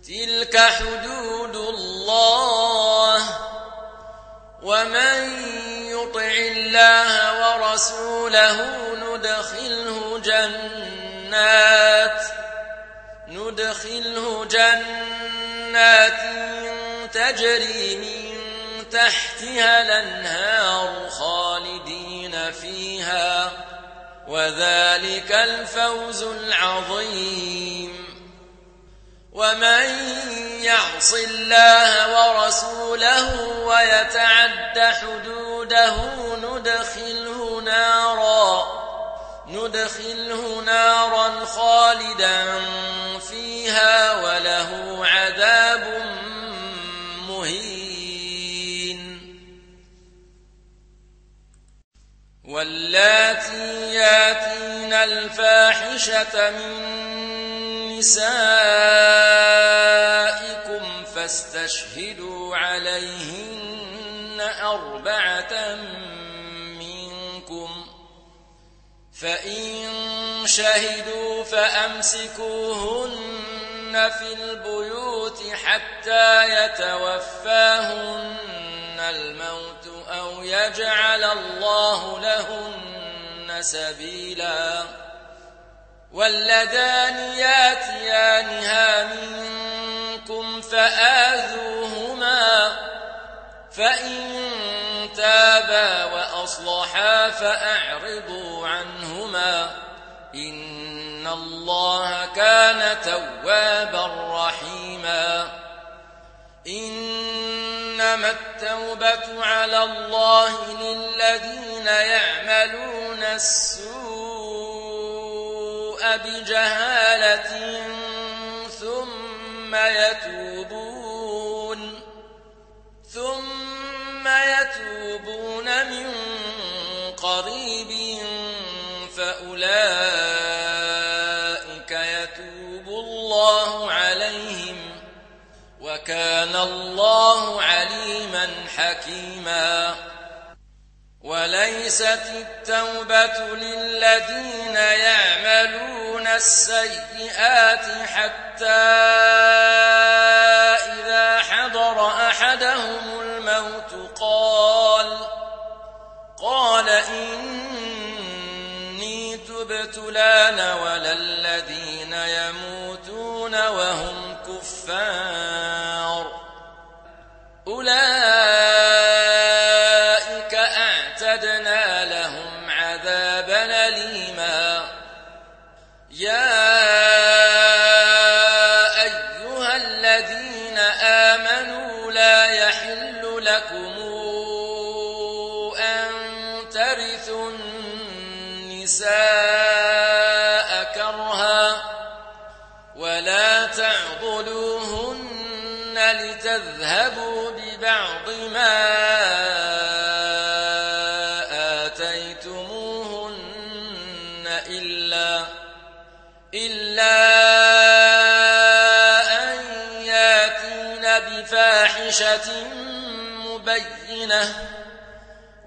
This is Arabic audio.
تلك حدود الله ومن يطع الله ورسوله ندخله جنات تجري من تحتها الأنهار خالدين فيها وذلك الفوز العظيم ومن يعص الله ورسوله ويتعد حدوده ندخله نارا خالدا فيها وله عذاب مهين واللاتي ياتين الفاحشة من نسائكم فاستشهدوا عليهن 4 منكم فإن شهدوا فأمسكوهن في البيوت حتى يتوفاهن الموت أو يجعل الله لهن سبيلا واللذان ياتيانها منكم فآذوهما فإن تابا وأصلحا فأعرضوا عنهما إن الله كان توابا رحيما إنما التوبة على الله للذين يعملون السوء بجهالة ثم يتوبون من قريب فأولئك يتوب الله عليهم وكان الله عليما حكيما وليست التوبة للذين يعملون السيئات حتى إذا حضر أحدهم الموت قال إني تبت الآن ولا الذين يموتون وهم كفار أولئك أعتدنا لهم عذابا أليما يا أيها الذين آمنوا لا يحل لكم أن ترثوا النساء كرها ولا تعضلوهن لتذهبوا ببعض ما آتيتموهن إلا أن ياتين بفاحشة مبينة